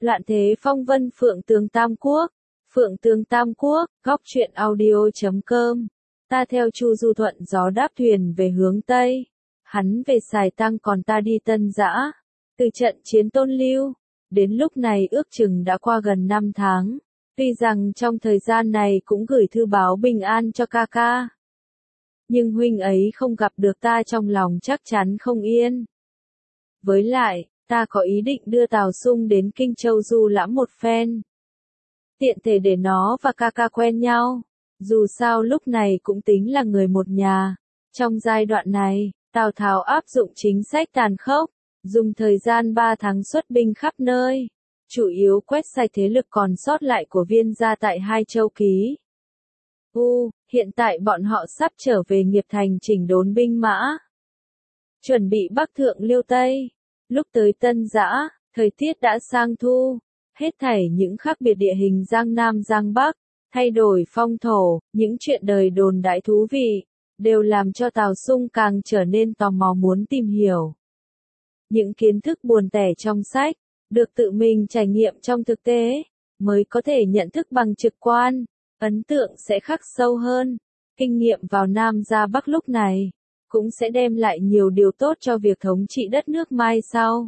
Loạn thế phong vân Phượng Tường Tam Quốc. Phượng Tường Tam Quốc, góc truyện audio.com. Ta theo Chu Du thuận gió đáp thuyền về hướng Tây. Hắn về Sài Tăng còn ta đi Tân Dã. Từ trận chiến Tôn Lưu, đến lúc này ước chừng đã qua gần 5 tháng. Tuy rằng trong thời gian này cũng gửi thư báo bình an cho ca ca. Nhưng huynh ấy không gặp được ta trong lòng chắc chắn không yên. Với lại, ta có ý định đưa Tào Sung đến Kinh Châu du lãm một phen. Tiện thể để nó và ca ca quen nhau. Dù sao lúc này cũng tính là người một nhà. Trong giai đoạn này, Tào Tháo áp dụng chính sách tàn khốc, dùng thời gian 3 tháng xuất binh khắp nơi, chủ yếu quét sạch thế lực còn sót lại của Viên gia tại Hai Châu Ký. Hiện tại bọn họ sắp trở về Nghiệp Thành chỉnh đốn binh mã, chuẩn bị bắc thượng Liêu Tây. Lúc tới Tân Dã, thời tiết đã sang thu, hết thảy những khác biệt địa hình Giang Nam Giang Bắc, thay đổi phong thổ, những chuyện đời đồn đại thú vị, đều làm cho Tào Sung càng trở nên tò mò muốn tìm hiểu. Những kiến thức buồn tẻ trong sách, được tự mình trải nghiệm trong thực tế, mới có thể nhận thức bằng trực quan, ấn tượng sẽ khắc sâu hơn. Kinh nghiệm vào Nam ra Bắc lúc này, cũng sẽ đem lại nhiều điều tốt cho việc thống trị đất nước mai sau.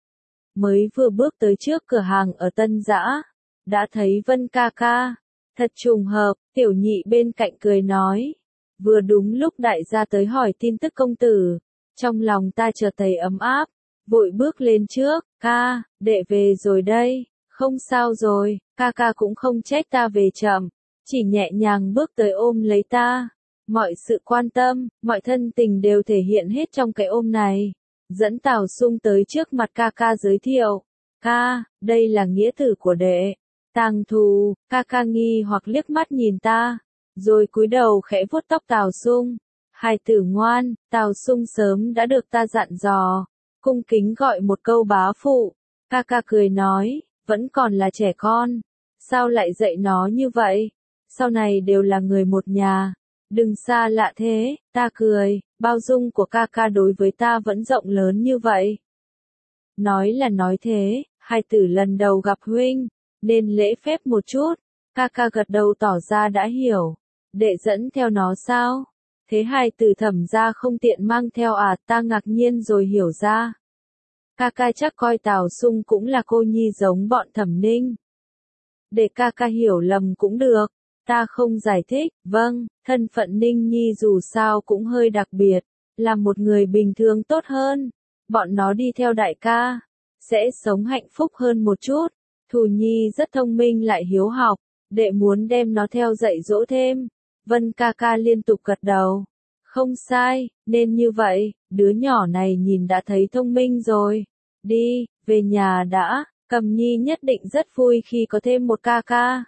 Mới vừa bước tới trước cửa hàng ở Tân Dã, đã thấy Vân ca ca. Thật trùng hợp, tiểu nhị bên cạnh cười nói. Vừa đúng lúc đại gia tới hỏi tin tức công tử, trong lòng ta chợt thấy ấm áp, vội bước lên trước. Ca, đệ về rồi đây. Không sao rồi, ca ca cũng không trách ta về chậm, chỉ nhẹ nhàng bước tới ôm lấy ta. Mọi sự quan tâm, mọi thân tình đều thể hiện hết trong cái ôm này. Dẫn Tào Sung tới trước mặt ca ca giới thiệu. Ca, đây là nghĩa tử của đệ. Tàng Thù. Ca ca nghi hoặc liếc mắt nhìn ta, rồi cúi đầu khẽ vuốt tóc Tào Sung. Hài tử ngoan. Tào Sung sớm đã được ta dặn dò, cung kính gọi một câu bá phụ. Ca ca cười nói, vẫn còn là trẻ con, sao lại dạy nó như vậy? Sau này đều là người một nhà, đừng xa lạ thế. Ta cười, bao dung của ca ca đối với ta vẫn rộng lớn như vậy. Nói là nói thế, hài tử lần đầu gặp huynh, nên lễ phép một chút. Ca ca gật đầu tỏ ra đã hiểu. Đệ dẫn theo nó sao? Thế hài tử Thẩm gia không tiện mang theo à? Ta ngạc nhiên rồi hiểu ra. Ca ca chắc coi Tào Sung cũng là cô nhi giống bọn Thẩm Ninh. Để ca ca hiểu lầm cũng được. Ta không giải thích. Vâng, thân phận Ninh Nhi dù sao cũng hơi đặc biệt, là một người bình thường tốt hơn. Bọn nó đi theo đại ca, sẽ sống hạnh phúc hơn một chút. Thù Nhi rất thông minh lại hiếu học, đệ muốn đem nó theo dạy dỗ thêm. Vân ca ca liên tục gật đầu. Không sai, nên như vậy, đứa nhỏ này nhìn đã thấy thông minh rồi. Đi, về nhà đã, Cầm Nhi nhất định rất vui khi có thêm một ca ca.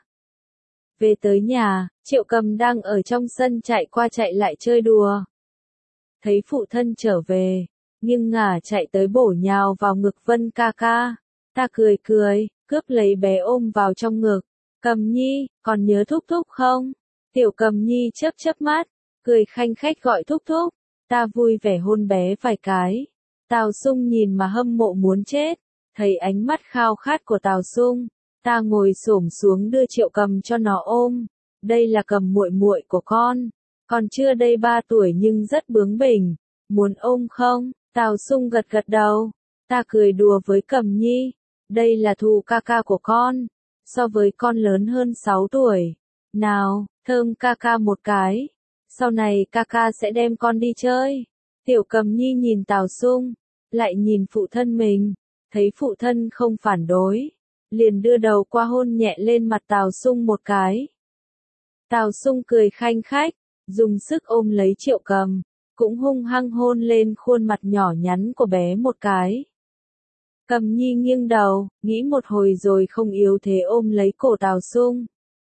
Về tới nhà, Triệu Cầm đang ở trong sân chạy qua chạy lại chơi đùa. Thấy phụ thân trở về, nghiêng ngả chạy tới bổ nhào vào ngực Vân ca ca. Ta cười cười, cướp lấy bé ôm vào trong ngực. Cầm Nhi, còn nhớ thúc thúc không? Tiểu Cầm Nhi chớp chớp mắt, cười khanh khách gọi thúc thúc. Ta vui vẻ hôn bé vài cái. Tào Sung nhìn mà hâm mộ muốn chết. Thấy ánh mắt khao khát của Tào Sung, ta ngồi xổm xuống đưa Triệu Cầm cho nó ôm. Đây là Cầm muội muội của con. Còn chưa đầy 3 tuổi nhưng rất bướng bỉnh. Muốn ôm không? Tào Sung gật gật đầu. Ta cười đùa với Cầm Nhi. Đây là Thù ca ca của con. So với con lớn hơn 6 tuổi. Nào, thơm ca ca một cái. Sau này ca ca sẽ đem con đi chơi. Tiểu Cầm Nhi nhìn Tào Sung, lại nhìn phụ thân mình. Thấy phụ thân không phản đối, liền đưa đầu qua hôn nhẹ lên mặt Tào Sung một cái. Tào Sung cười khanh khách, dùng sức ôm lấy Triệu Cầm, cũng hung hăng hôn lên khuôn mặt nhỏ nhắn của bé một cái. Cầm Nhi nghiêng đầu, nghĩ một hồi rồi không yếu thế ôm lấy cổ Tào Sung.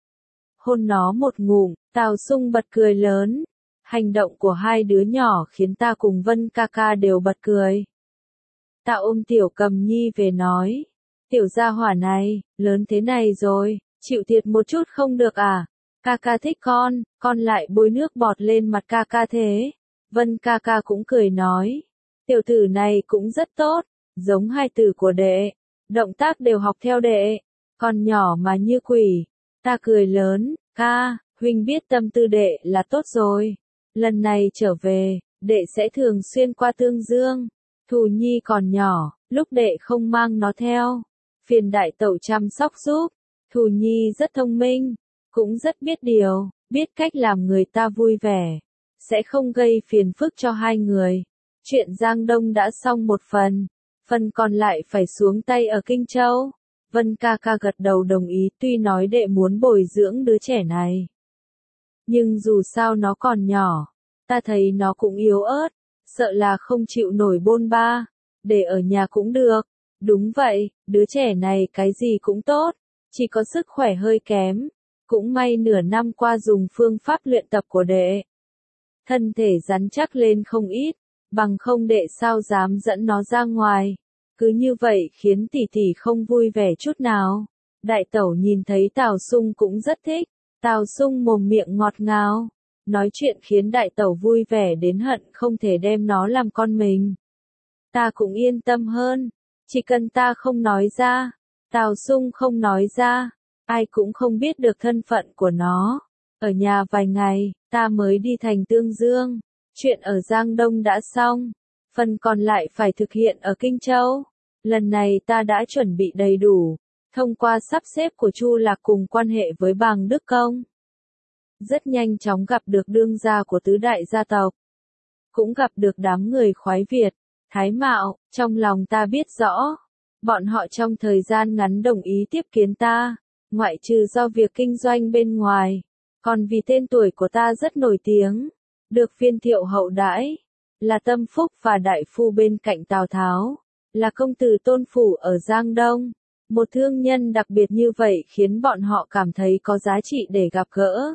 Hôn nó một ngụm, Tào Sung bật cười lớn. Hành động của hai đứa nhỏ khiến ta cùng Vân ca ca đều bật cười. Ta ôm Tiểu Cầm Nhi về nói. Tiểu gia hỏa này, lớn thế này rồi, chịu thiệt một chút không được à? Ca ca thích con lại bôi nước bọt lên mặt ca ca thế. Vân ca ca cũng cười nói. Tiểu tử này cũng rất tốt, giống hai tử của đệ. động tác đều học theo đệ, còn nhỏ mà như quỷ. Ta cười lớn, ca, huynh biết tâm tư đệ là tốt rồi. Lần này trở về, đệ sẽ thường xuyên qua Tương Dương. Thù Nhi còn nhỏ, lúc đệ không mang nó theo. Phiền đại tẩu chăm sóc giúp. Thù Nhi rất thông minh, cũng rất biết điều, biết cách làm người ta vui vẻ. Sẽ không gây phiền phức cho hai người. Chuyện Giang Đông đã xong một phần. Phần còn lại phải xuống tay ở Kinh Châu. Vân ca ca gật đầu đồng ý, tuy nói đệ muốn bồi dưỡng đứa trẻ này. Nhưng dù sao nó còn nhỏ, ta thấy nó cũng yếu ớt, sợ là không chịu nổi bôn ba, để ở nhà cũng được. Đúng vậy, đứa trẻ này cái gì cũng tốt, chỉ có sức khỏe hơi kém. Cũng may nửa năm qua dùng phương pháp luyện tập của đệ. Thân thể rắn chắc lên không ít, bằng không đệ sao dám dẫn nó ra ngoài. Cứ như vậy khiến tỷ tỷ không vui vẻ chút nào. Đại tẩu nhìn thấy Tào Sung cũng rất thích. Tào Sung mồm miệng ngọt ngào. Nói chuyện khiến đại tẩu vui vẻ đến hận không thể đem nó làm con mình. Ta cũng yên tâm hơn. Chỉ cần ta không nói ra. Tào Sung không nói ra. Ai cũng không biết được thân phận của nó. Ở nhà vài ngày, ta mới đi thành Tương Dương. Chuyện ở Giang Đông đã xong. Phần còn lại phải thực hiện ở Kinh Châu. Lần này ta đã chuẩn bị đầy đủ. Thông qua sắp xếp của Chu Lạc cùng quan hệ với Bàng Đức Công. Rất nhanh chóng gặp được đương gia của tứ đại gia tộc. Cũng gặp được đám người khoái Việt, Thái Mạo, trong lòng ta biết rõ. Bọn họ trong thời gian ngắn đồng ý tiếp kiến ta, ngoại trừ do việc kinh doanh bên ngoài. Còn vì tên tuổi của ta rất nổi tiếng, được viên thiệu hậu đãi, là tâm phúc và đại phu bên cạnh Tào Tháo, là công tử tôn phủ ở Giang Đông. Một thương nhân đặc biệt như vậy khiến bọn họ cảm thấy có giá trị để gặp gỡ.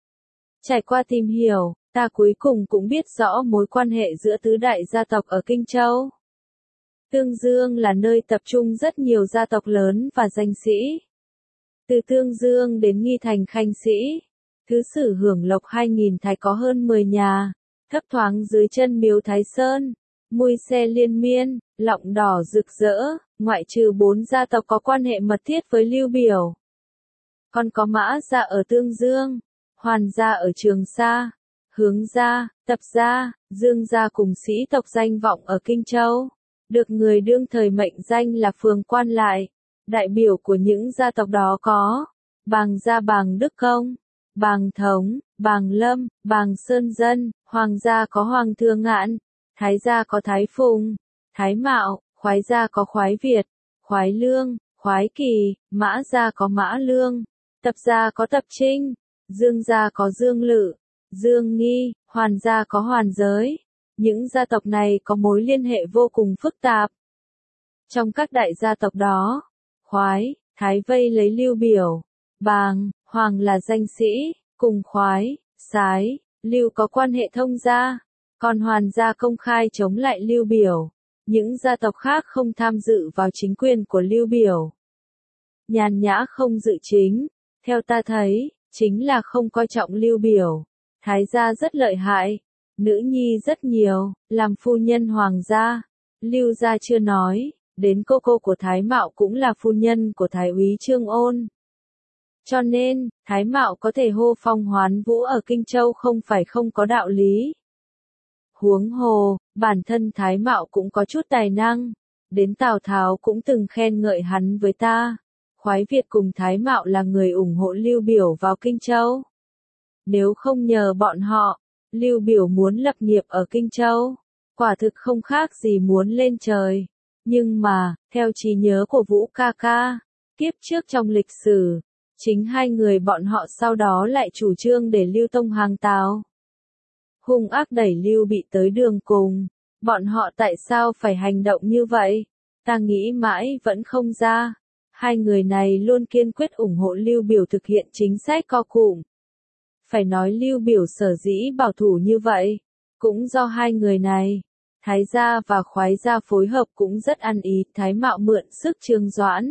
Trải qua tìm hiểu, ta cuối cùng cũng biết rõ mối quan hệ giữa tứ đại gia tộc ở Kinh Châu. Tương Dương là nơi tập trung rất nhiều gia tộc lớn và danh sĩ. Từ Tương Dương đến Nghi Thành Khanh Sĩ, Thứ Sử hưởng lộc 2000 thái có hơn 10 nhà, thấp thoáng dưới chân miếu Thái Sơn, mui xe liên miên, lọng đỏ rực rỡ, ngoại trừ 4 gia tộc có quan hệ mật thiết với Lưu Biểu. Còn có Mã gia ở Tương Dương, Hoàn gia ở Trường Sa, Hướng gia, Tập gia, Dương gia cùng sĩ tộc danh vọng ở Kinh Châu, được người đương thời mệnh danh là phường quan lại. Đại biểu của những gia tộc đó có Bàng gia Bàng Đức Công, Bàng Thống, Bàng Lâm, Bàng Sơn Dân, Hoàng gia có Hoàng Thừa Ngạn, Thái gia có Thái Phùng, Thái Mạo, Khoái gia có Khoái Việt, Khoái Lương, Khoái Kỳ, Mã gia có Mã Lương, Tập gia có Tập Trinh, Dương gia có Dương Lự, Dương Nghi, Hoàn gia có Hoàn Giới. Những gia tộc này có mối liên hệ vô cùng phức tạp. Trong các đại gia tộc đó, Khoái, Thái vây lấy Lưu Biểu, Bàng, Hoàng là danh sĩ, cùng Khoái, Sái, Lưu có quan hệ thông gia, còn Hoàn gia công khai chống lại Lưu Biểu. Những gia tộc khác không tham dự vào chính quyền của Lưu Biểu. Nhàn nhã không dự chính, theo ta thấy, chính là không coi trọng Lưu Biểu. Thái gia rất lợi hại, nữ nhi rất nhiều, làm phu nhân hoàng gia. Lưu gia chưa nói, đến cô cô của Thái Mạo cũng là phu nhân của Thái úy Trương Ôn. Cho nên, Thái Mạo có thể hô phong hoán vũ ở Kinh Châu không phải không có đạo lý. Huống hồ, bản thân Thái Mạo cũng có chút tài năng. Đến Tào Tháo cũng từng khen ngợi hắn với ta. Khoái Việt cùng Thái Mạo là người ủng hộ Lưu Biểu vào Kinh Châu. Nếu không nhờ bọn họ, Lưu Biểu muốn lập nghiệp ở Kinh Châu, quả thực không khác gì muốn lên trời. Nhưng mà, theo trí nhớ của Vũ ca ca, kiếp trước trong lịch sử, chính hai người bọn họ sau đó lại chủ trương để Lưu Tông hàng Tào. Hung ác đẩy Lưu Bị tới đường cùng, bọn họ tại sao phải hành động như vậy? Ta nghĩ mãi vẫn không ra. Hai người này luôn kiên quyết ủng hộ Lưu Biểu thực hiện chính sách co cụm. Phải nói Lưu Biểu sở dĩ bảo thủ như vậy, cũng do hai người này. Thái gia và Khoái gia phối hợp cũng rất ăn ý, Thái Mạo mượn sức Trương Doãn.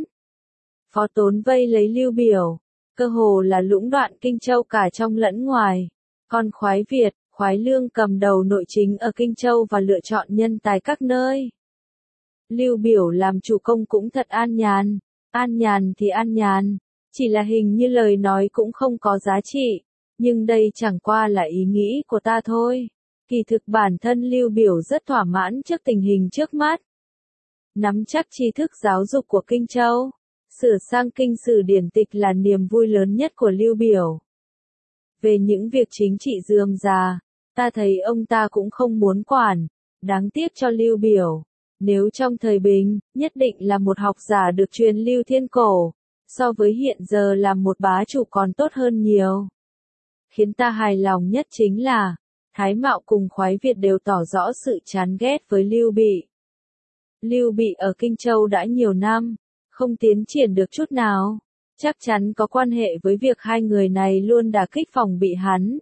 Phó Tốn vây lấy Lưu Biểu, cơ hồ là lũng đoạn Kinh Châu cả trong lẫn ngoài. Còn Khoái Việt, Khoái Lương cầm đầu nội chính ở Kinh Châu và lựa chọn nhân tài các nơi. Lưu Biểu làm chủ công cũng thật an nhàn thì an nhàn, chỉ là hình như lời nói cũng không có giá trị, nhưng đây chẳng qua là ý nghĩ của ta thôi. Kỳ thực bản thân Lưu Biểu rất thỏa mãn trước tình hình trước mắt. Nắm chắc tri thức giáo dục của Kinh Châu, sửa sang kinh sử điển tịch là niềm vui lớn nhất của Lưu Biểu. Về những việc chính trị rườm rà, ta thấy ông ta cũng không muốn quản, đáng tiếc cho Lưu Biểu. Nếu trong thời bình, nhất định là một học giả được truyền lưu thiên cổ, so với hiện giờ là một bá chủ còn tốt hơn nhiều. Khiến ta hài lòng nhất chính là, Thái Mạo cùng Khoái Việt đều tỏ rõ sự chán ghét với Lưu Bị. Lưu Bị ở Kinh Châu đã nhiều năm, không tiến triển được chút nào, chắc chắn có quan hệ với việc hai người này luôn đả kích phòng bị hắn.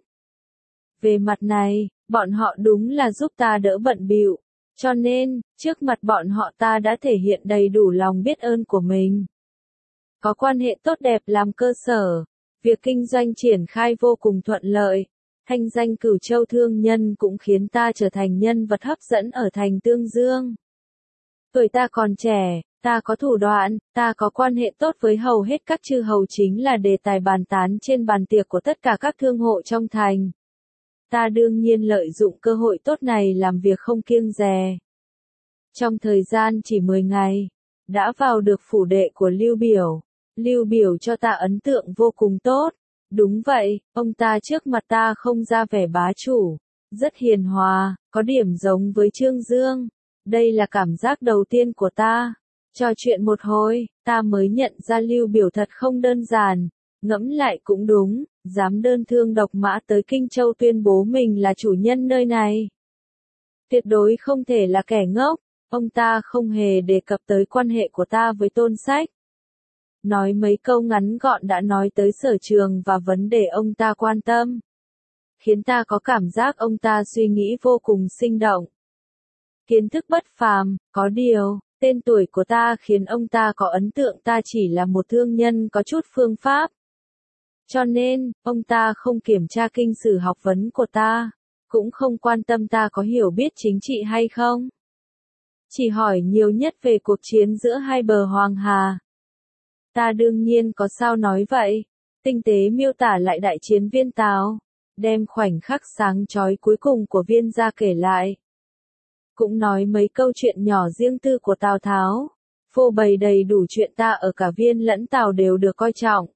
Về mặt này, bọn họ đúng là giúp ta đỡ bận bịu, cho nên, trước mặt bọn họ ta đã thể hiện đầy đủ lòng biết ơn của mình. Có quan hệ tốt đẹp làm cơ sở, việc kinh doanh triển khai vô cùng thuận lợi, thanh danh Cửu Châu thương nhân cũng khiến ta trở thành nhân vật hấp dẫn ở thành Tương Dương. Tuổi ta còn trẻ, ta có thủ đoạn, ta có quan hệ tốt với hầu hết các chư hầu chính là đề tài bàn tán trên bàn tiệc của tất cả các thương hộ trong thành. Ta đương nhiên lợi dụng cơ hội tốt này làm việc không kiêng dè. Trong thời gian chỉ 10 ngày, đã vào được phủ đệ của Lưu Biểu. Lưu Biểu cho ta ấn tượng vô cùng tốt. Đúng vậy, ông ta trước mặt ta không ra vẻ bá chủ, rất hiền hòa, có điểm giống với Trương Dương. Đây là cảm giác đầu tiên của ta. Trò chuyện một hồi, ta mới nhận ra Lưu Biểu thật không đơn giản. Ngẫm lại cũng đúng, dám đơn thương độc mã tới Kinh Châu tuyên bố mình là chủ nhân nơi này. Tuyệt đối không thể là kẻ ngốc, ông ta không hề đề cập tới quan hệ của ta với Tôn Sách. Nói mấy câu ngắn gọn đã nói tới sở trường và vấn đề ông ta quan tâm. Khiến ta có cảm giác ông ta suy nghĩ vô cùng sinh động. Kiến thức bất phàm, có điều, tên tuổi của ta khiến ông ta có ấn tượng ta chỉ là một thương nhân có chút phương pháp. Cho nên, ông ta không kiểm tra kinh sử học vấn của ta, cũng không quan tâm ta có hiểu biết chính trị hay không. Chỉ hỏi nhiều nhất về cuộc chiến giữa hai bờ Hoàng Hà. Ta đương nhiên có sao nói vậy, tinh tế miêu tả lại đại chiến Viên Tào, đem khoảnh khắc sáng chói cuối cùng của Viên gia kể lại. Cũng nói mấy câu chuyện nhỏ riêng tư của Tào Tháo, phô bày đầy đủ chuyện ta ở cả Viên lẫn Tào đều được coi trọng.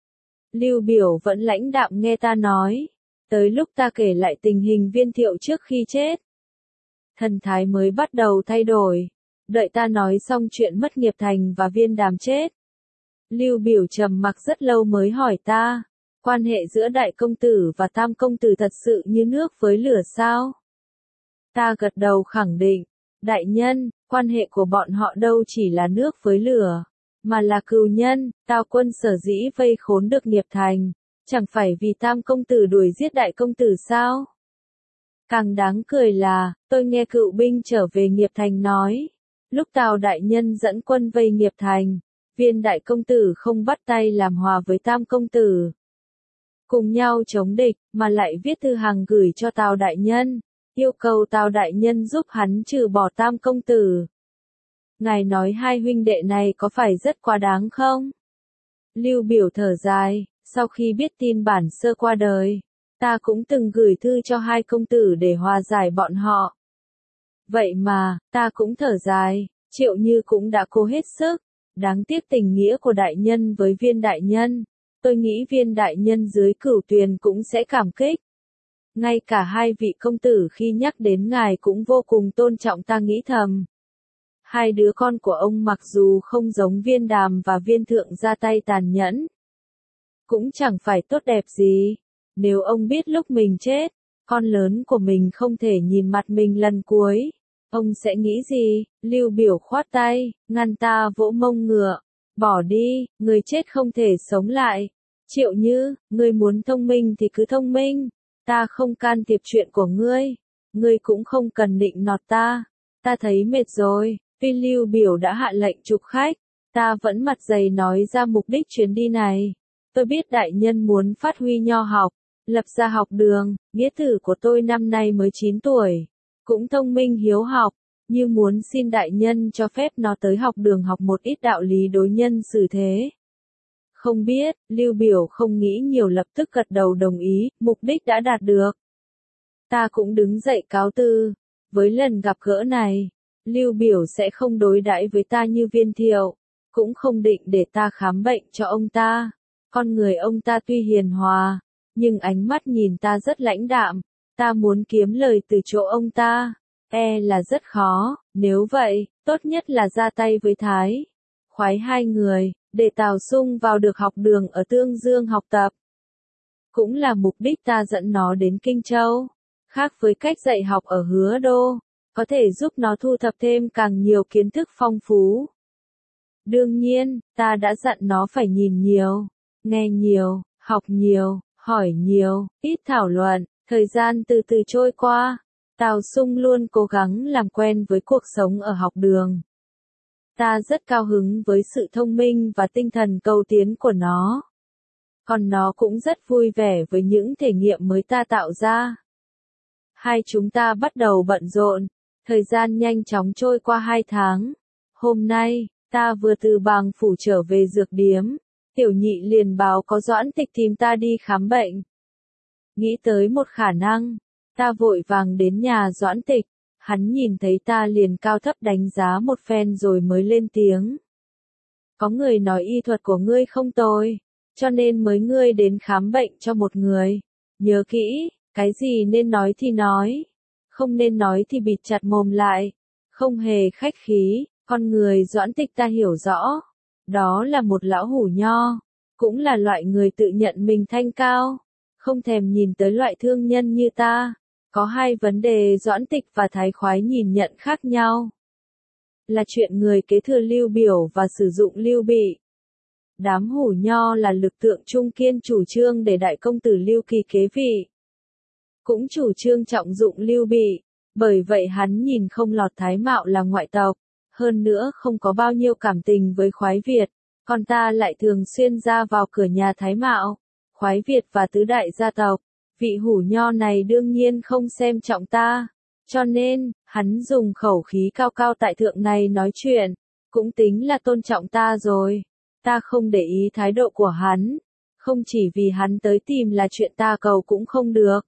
Lưu Biểu vẫn lãnh đạm nghe ta nói, tới lúc ta kể lại tình hình Viên Thiệu trước khi chết. Thần thái mới bắt đầu thay đổi, đợi ta nói xong chuyện mất nghiệp thành và Viên Đàm chết. Lưu Biểu trầm mặc rất lâu mới hỏi ta, quan hệ giữa đại công tử và tam công tử thật sự như nước với lửa sao? Ta gật đầu khẳng định, đại nhân, quan hệ của bọn họ đâu chỉ là nước với lửa, mà là cừu nhân. Tào quân sở dĩ vây khốn được nghiệp thành, chẳng phải vì tam công tử đuổi giết đại công tử sao? Càng đáng cười là, tôi nghe cựu binh trở về nghiệp thành nói, lúc Tào đại nhân dẫn quân vây nghiệp thành, Viên đại công tử không bắt tay làm hòa với tam công tử. Cùng nhau chống địch, mà lại viết thư hằng gửi cho Tào đại nhân, yêu cầu Tào đại nhân giúp hắn trừ bỏ tam công tử. Ngài nói hai huynh đệ này có phải rất quá đáng không? Lưu Biểu thở dài, sau khi biết tin bản sơ qua đời, ta cũng từng gửi thư cho hai công tử để hòa giải bọn họ. Vậy mà, ta cũng thở dài, Triệu Như cũng đã cố hết sức. Đáng tiếc tình nghĩa của đại nhân với Viên đại nhân, tôi nghĩ Viên đại nhân dưới Cửu Tuyền cũng sẽ cảm kích. Ngay cả hai vị công tử khi nhắc đến ngài cũng vô cùng tôn trọng, ta nghĩ thầm. Hai đứa con của ông mặc dù không giống Viên Đàm và Viên Thượng ra tay tàn nhẫn, cũng chẳng phải tốt đẹp gì. Nếu ông biết lúc mình chết, con lớn của mình không thể nhìn mặt mình lần cuối, ông sẽ nghĩ gì? Lưu Biểu khoát tay, ngăn ta vỗ mông ngựa. Bỏ đi, người chết không thể sống lại. Triệu Như, ngươi muốn thông minh thì cứ thông minh. Ta không can thiệp chuyện của ngươi. Ngươi cũng không cần nịnh nọt ta. Ta thấy mệt rồi. Tuy Lưu Biểu đã hạ lệnh trục khách, ta vẫn mặt dày nói ra mục đích chuyến đi này. Tôi biết đại nhân muốn phát huy nho học, lập ra học đường. Nghĩa tử của tôi năm nay mới 9 tuổi. Cũng thông minh hiếu học, như muốn xin đại nhân cho phép nó tới học đường học một ít đạo lý đối nhân xử thế. Không biết, Lưu Biểu không nghĩ nhiều lập tức gật đầu đồng ý, mục đích đã đạt được. Ta cũng đứng dậy cáo từ. Với lần gặp gỡ này, Lưu Biểu sẽ không đối đãi với ta như Viên Thiệu, cũng không định để ta khám bệnh cho ông ta. Con người ông ta tuy hiền hòa, nhưng ánh mắt nhìn ta rất lãnh đạm, ta muốn kiếm lời từ chỗ ông ta, là rất khó, nếu vậy, tốt nhất là ra tay với Thái. Khoái hai người, để Tào Sung vào được học đường ở Tương Dương học tập. Cũng là mục đích ta dẫn nó đến Kinh Châu, khác với cách dạy học ở Hứa Đô, có thể giúp nó thu thập thêm càng nhiều kiến thức phong phú. Đương nhiên, ta đã dặn nó phải nhìn nhiều, nghe nhiều, học nhiều, hỏi nhiều, ít thảo luận. Thời gian từ từ trôi qua, Tào Sung luôn cố gắng làm quen với cuộc sống ở học đường. Ta rất cao hứng với sự thông minh và tinh thần cầu tiến của nó. Còn nó cũng rất vui vẻ với những thể nghiệm mới ta tạo ra. Hai chúng ta bắt đầu bận rộn, thời gian nhanh chóng trôi qua 2 tháng. Hôm nay, ta vừa từ Bàng Phủ trở về dược điếm, Tiểu Nhị liền báo có Doãn Tịch tìm ta đi khám bệnh. Nghĩ tới một khả năng, ta vội vàng đến nhà Doãn Tịch, hắn nhìn thấy ta liền cao thấp đánh giá một phen rồi mới lên tiếng. Có người nói y thuật của ngươi không tồi, cho nên mới ngươi đến khám bệnh cho một người. Nhớ kỹ, cái gì nên nói thì nói, không nên nói thì bịt chặt mồm lại, không hề khách khí. Con người Doãn Tịch ta hiểu rõ, đó là một lão hủ nho, cũng là loại người tự nhận mình thanh cao, không thèm nhìn tới loại thương nhân như ta. Có hai vấn đề Doãn Tịch và Thái Khoái nhìn nhận khác nhau. Là chuyện người kế thừa Lưu Biểu và sử dụng Lưu Bị. Đám hủ nho là lực tượng trung kiên chủ trương để đại công tử Lưu Kỳ kế vị. Cũng chủ trương trọng dụng Lưu Bị, bởi vậy hắn nhìn không lọt Thái Mạo là ngoại tộc, hơn nữa không có bao nhiêu cảm tình với Khoái Việt, còn ta lại thường xuyên ra vào cửa nhà Thái Mạo, Khoái Việt và tứ đại gia tộc. Vị hủ nho này đương nhiên không xem trọng ta, cho nên, hắn dùng khẩu khí cao cao tại thượng này nói chuyện, cũng tính là tôn trọng ta rồi. Ta không để ý thái độ của hắn, không chỉ vì hắn tới tìm là chuyện ta cầu cũng không được.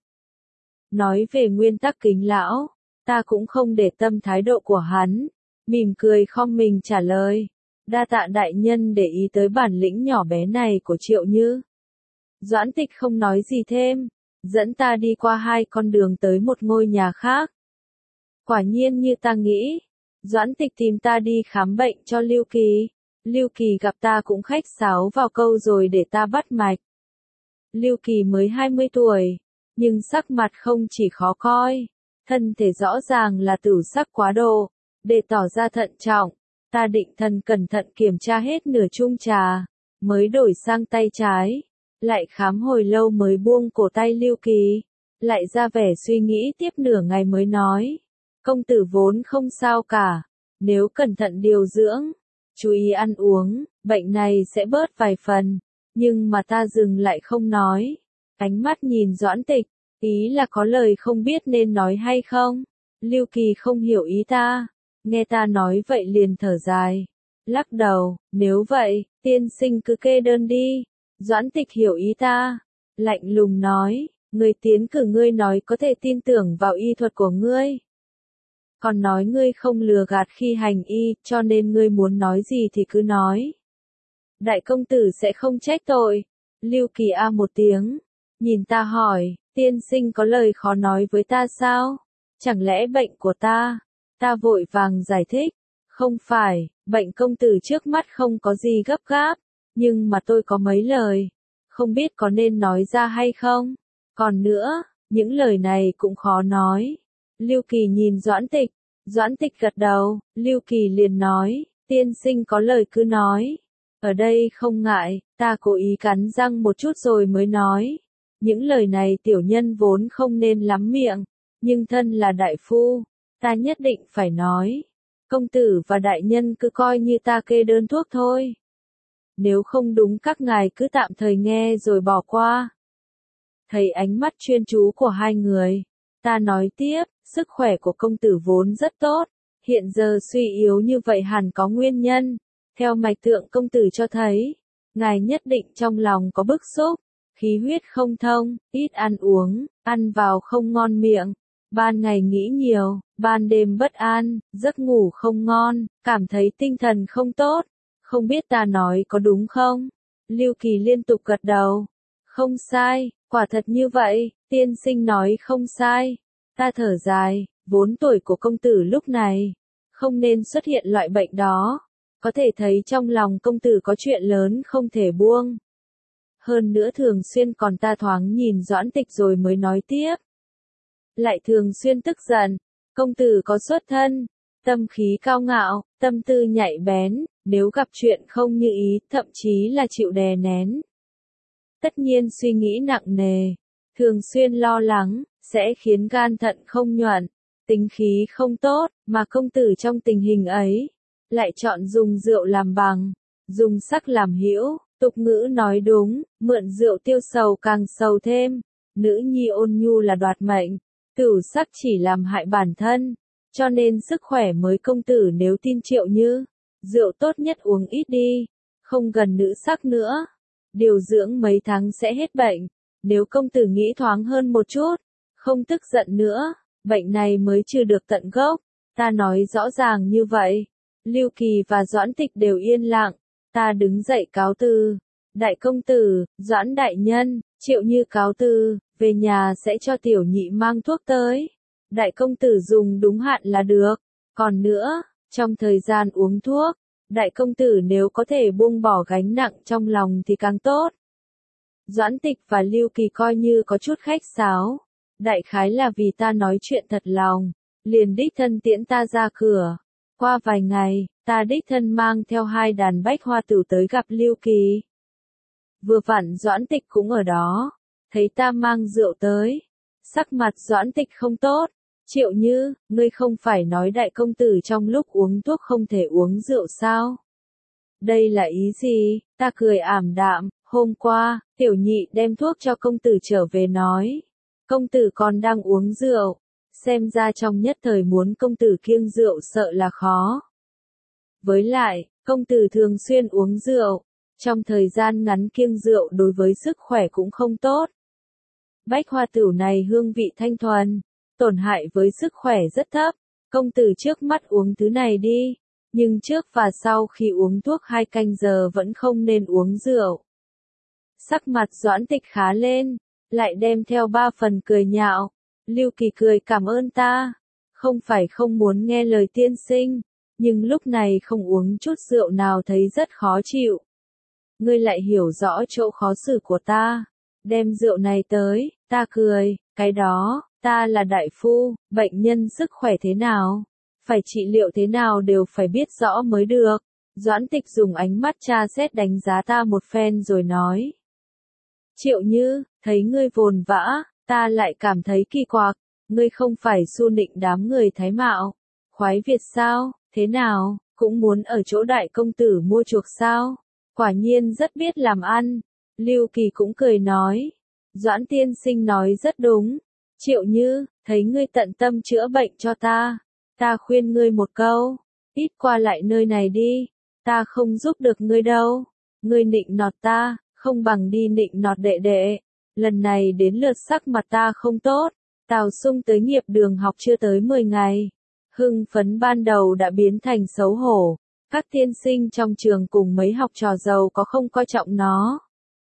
Nói về nguyên tắc kính lão, ta cũng không để tâm thái độ của hắn, mỉm cười khom mình trả lời. Đa tạ đại nhân để ý tới bản lĩnh nhỏ bé này của Triệu Như. Doãn Tịch không nói gì thêm, dẫn ta đi qua 2 con đường tới một ngôi nhà khác. Quả nhiên như ta nghĩ, Doãn Tịch tìm ta đi khám bệnh cho Lưu Kỳ. Lưu Kỳ gặp ta cũng khách sáo vào câu rồi để ta bắt mạch. Lưu Kỳ mới 20 tuổi, nhưng sắc mặt không chỉ khó coi, thân thể rõ ràng là tửu sắc quá độ. Để tỏ ra thận trọng, ta định thần cẩn thận kiểm tra hết nửa chung trà, mới đổi sang tay trái. Lại khám hồi lâu mới buông cổ tay Lưu Kỳ, lại ra vẻ suy nghĩ tiếp nửa ngày mới nói. Công tử vốn không sao cả, nếu cẩn thận điều dưỡng, chú ý ăn uống, bệnh này sẽ bớt vài phần. Nhưng mà ta dừng lại không nói, ánh mắt nhìn Doãn Tịch, ý là có lời không biết nên nói hay không. Lưu Kỳ không hiểu ý ta, nghe ta nói vậy liền thở dài, lắc đầu, nếu vậy, tiên sinh cứ kê đơn đi. Doãn Tịch hiểu ý ta, lạnh lùng nói, người tiến cử ngươi nói có thể tin tưởng vào y thuật của ngươi. Còn nói ngươi không lừa gạt khi hành y, cho nên ngươi muốn nói gì thì cứ nói. Đại công tử sẽ không trách tội. Lưu Kỳ a một tiếng, nhìn ta hỏi, tiên sinh có lời khó nói với ta sao? Chẳng lẽ bệnh của ta? Ta vội vàng giải thích, không phải, bệnh công tử trước mắt không có gì gấp gáp. Nhưng mà tôi có mấy lời, không biết có nên nói ra hay không. Còn nữa, những lời này cũng khó nói. Lưu Kỳ nhìn Doãn Tịch gật đầu, Lưu Kỳ liền nói, tiên sinh có lời cứ nói. Ở đây không ngại, ta cố ý cắn răng một chút rồi mới nói. Những lời này tiểu nhân vốn không nên lắm miệng, nhưng thân là đại phu, ta nhất định phải nói. Công tử và đại nhân cứ coi như ta kê đơn thuốc thôi. Nếu không đúng các ngài cứ tạm thời nghe rồi bỏ qua. Thấy ánh mắt chuyên chú của hai người, ta nói tiếp, sức khỏe của công tử vốn rất tốt, Hiện giờ suy yếu như vậy hẳn có nguyên nhân. Theo mạch tượng công tử cho thấy, ngài nhất định trong lòng có bức xúc, khí huyết không thông, ít ăn uống, ăn vào không ngon miệng. Ban ngày nghĩ nhiều, ban đêm bất an, giấc ngủ không ngon, cảm thấy tinh thần không tốt. Không biết ta nói có đúng không? Lưu Kỳ liên tục gật đầu. Không sai, quả thật như vậy, tiên sinh nói không sai. Ta thở dài, vốn tuổi của công tử lúc này, không nên xuất hiện loại bệnh đó. Có thể thấy trong lòng công tử có chuyện lớn không thể buông. Hơn nữa thường xuyên còn ta thoáng nhìn Doãn Tịch rồi mới nói tiếp. Lại thường xuyên tức giận, công tử có xuất thân, tâm khí cao ngạo, tâm tư nhạy bén, nếu gặp chuyện không như ý, thậm chí là chịu đè nén. Tất nhiên suy nghĩ nặng nề, thường xuyên lo lắng, sẽ khiến gan thận không nhuận, tính khí không tốt, mà công tử trong tình hình ấy, lại chọn dùng rượu làm bằng, dùng sắc làm hữu, tục ngữ nói đúng, mượn rượu tiêu sầu càng sầu thêm, nữ nhi ôn nhu là đoạt mệnh, cửu sắc chỉ làm hại bản thân, cho nên sức khỏe mới công tử nếu tin Triệu Như, rượu tốt nhất uống ít đi, không gần nữ sắc nữa, điều dưỡng mấy tháng sẽ hết bệnh, nếu công tử nghĩ thoáng hơn một chút, không tức giận nữa, bệnh này mới trừ được tận gốc, ta nói rõ ràng như vậy. Lưu Kỳ và Doãn Tịch đều yên lặng, ta đứng dậy cáo từ. Đại công tử, Doãn đại nhân, Triệu Như cáo từ, về nhà sẽ cho tiểu nhị mang thuốc tới. Đại công tử dùng đúng hạn là được. Còn nữa, trong thời gian uống thuốc, đại công tử nếu có thể buông bỏ gánh nặng trong lòng thì càng tốt. Doãn Tịch và Lưu Kỳ coi như có chút khách sáo. Đại khái là vì ta nói chuyện thật lòng, liền đích thân tiễn ta ra cửa. Qua vài ngày, ta đích thân mang theo 2 đàn bách hoa tửu tới gặp Lưu Kỳ. Vừa vặn Doãn Tịch cũng ở đó, thấy ta mang rượu tới. Sắc mặt Doãn Tịch không tốt. Triệu Như, ngươi không phải nói đại công tử trong lúc uống thuốc không thể uống rượu sao? Đây là ý gì? Ta cười ảm đạm, hôm qua, tiểu nhị đem thuốc cho công tử trở về nói. Công tử còn đang uống rượu. Xem ra trong nhất thời muốn công tử kiêng rượu sợ là khó. Với lại, công tử thường xuyên uống rượu, trong thời gian ngắn kiêng rượu đối với sức khỏe cũng không tốt. Bách hoa tửu này hương vị thanh thuần, tổn hại với sức khỏe rất thấp, công tử trước mắt uống thứ này đi, nhưng trước và sau khi uống thuốc 2 canh giờ vẫn không nên uống rượu. Sắc mặt Doãn Tịch khá lên, lại đem theo 3 phần cười nhạo. Lưu Kỳ cười cảm ơn ta, không phải không muốn nghe lời tiên sinh, nhưng lúc này không uống chút rượu nào thấy rất khó chịu. Ngươi lại hiểu rõ chỗ khó xử của ta, đem rượu này tới, ta cười, cái đó, ta là đại phu, bệnh nhân sức khỏe thế nào, phải trị liệu thế nào đều phải biết rõ mới được. Doãn Tịch dùng ánh mắt tra xét đánh giá ta một phen rồi nói. Triệu Như, thấy ngươi vồn vã, ta lại cảm thấy kỳ quặc, ngươi không phải xu nịnh đám người Thái Mạo, khoái Việt sao, thế nào, cũng muốn ở chỗ đại công tử mua chuộc sao, quả nhiên rất biết làm ăn. Lưu Kỳ cũng cười nói, Doãn tiên sinh nói rất đúng, Triệu Như, thấy ngươi tận tâm chữa bệnh cho ta khuyên ngươi một câu, ít qua lại nơi này đi, ta không giúp được ngươi đâu, ngươi nịnh nọt ta, không bằng đi nịnh nọt đệ đệ. Lần này đến lượt sắc mặt ta không tốt, Tào Sung tới nghiệp đường học chưa tới 10 ngày. Hưng phấn ban đầu đã biến thành xấu hổ, các tiên sinh trong trường cùng mấy học trò giàu có không coi trọng nó.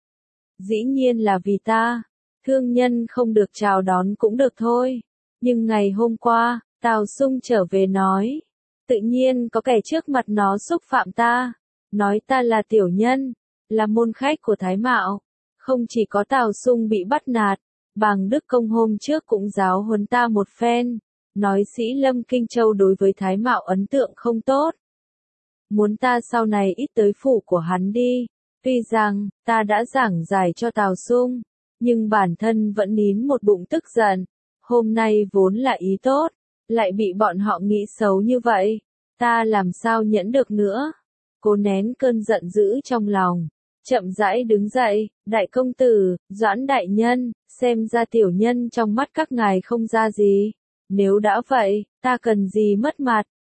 Dĩ nhiên là vì ta, thương nhân không được chào đón cũng được thôi. Nhưng ngày hôm qua, Tào Sung trở về nói, tự nhiên có kẻ trước mặt nó xúc phạm ta, nói ta là tiểu nhân, là môn khách của Thái Mạo. Không chỉ có Tào Sung bị bắt nạt, Bàng Đức Công hôm trước cũng giáo huấn ta một phen, nói Sĩ Lâm Kinh Châu đối với Thái Mạo ấn tượng không tốt. Muốn ta sau này ít tới phủ của hắn đi, tuy rằng, ta đã giảng giải cho Tào Sung, nhưng bản thân vẫn nín một bụng tức giận, hôm nay vốn là ý tốt, lại bị bọn họ nghĩ xấu như vậy, ta làm sao nhẫn được nữa, cố nén cơn giận dữ trong lòng. Chậm rãi đứng dậy, đại công tử, Doãn đại nhân, xem ra tiểu nhân trong mắt các ngài không ra gì. Nếu đã vậy, ta cần gì mất mặt,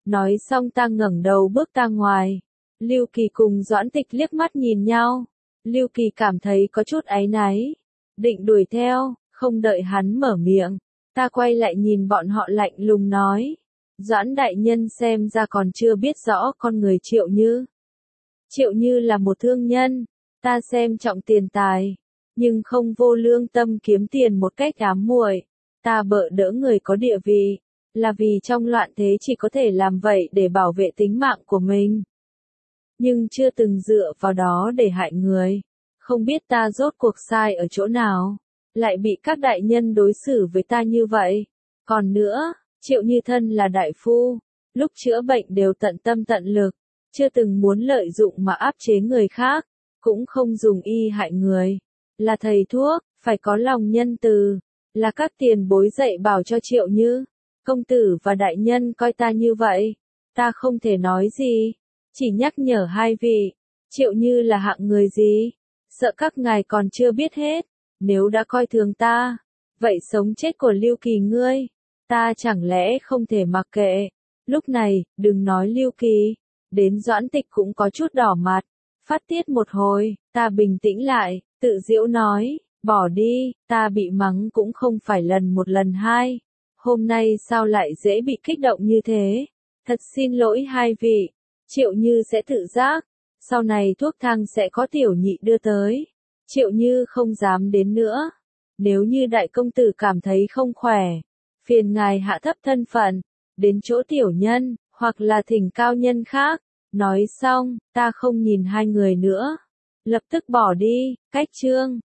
Nói xong ta ngẩng đầu bước ra ngoài. Lưu Kỳ cùng Doãn Tịch liếc mắt nhìn nhau. Lưu Kỳ cảm thấy có chút áy náy. Định đuổi theo, không đợi hắn mở miệng. Ta quay lại nhìn bọn họ lạnh lùng nói. Doãn đại nhân xem ra còn chưa biết rõ con người Triệu Như. Triệu Như là một thương nhân. Ta xem trọng tiền tài. Nhưng không vô lương tâm kiếm tiền một cách ám muội. Ta bợ đỡ người có địa vị. Là vì trong loạn thế chỉ có thể làm vậy để bảo vệ tính mạng của mình. Nhưng chưa từng dựa vào đó để hại người. Không biết ta rốt cuộc sai ở chỗ nào. Lại bị các đại nhân đối xử với ta như vậy. Còn nữa, Triệu Như thân là đại phu. Lúc chữa bệnh đều tận tâm tận lực. Chưa từng muốn lợi dụng mà áp chế người khác. Cũng không dùng y hại người. Là thầy thuốc, phải có lòng nhân từ. Là các tiền bối dạy bảo cho Triệu Như. Công tử và đại nhân coi ta như vậy. Ta không thể nói gì. Chỉ nhắc nhở hai vị. Triệu Như là hạng người gì? Sợ các ngài còn chưa biết hết. Nếu đã coi thường ta. Vậy sống chết của Lưu Kỳ ngươi. Ta chẳng lẽ không thể mặc kệ. Lúc này, đừng nói Lưu Kỳ. Đến Doãn Tịch cũng có chút đỏ mặt. Phát tiết một hồi, ta bình tĩnh lại, tự giễu nói. Bỏ đi, ta bị mắng cũng không phải lần một lần hai. Hôm nay sao lại dễ bị kích động như thế? Thật xin lỗi hai vị. Triệu Như sẽ tự giác. Sau này thuốc thang sẽ có tiểu nhị đưa tới. Triệu Như không dám đến nữa. Nếu như đại công tử cảm thấy không khỏe, phiền ngài hạ thấp thân phận, đến chỗ tiểu nhân, hoặc là thỉnh cao nhân khác. Nói xong, ta không nhìn hai người nữa. Lập tức bỏ đi, cách chương.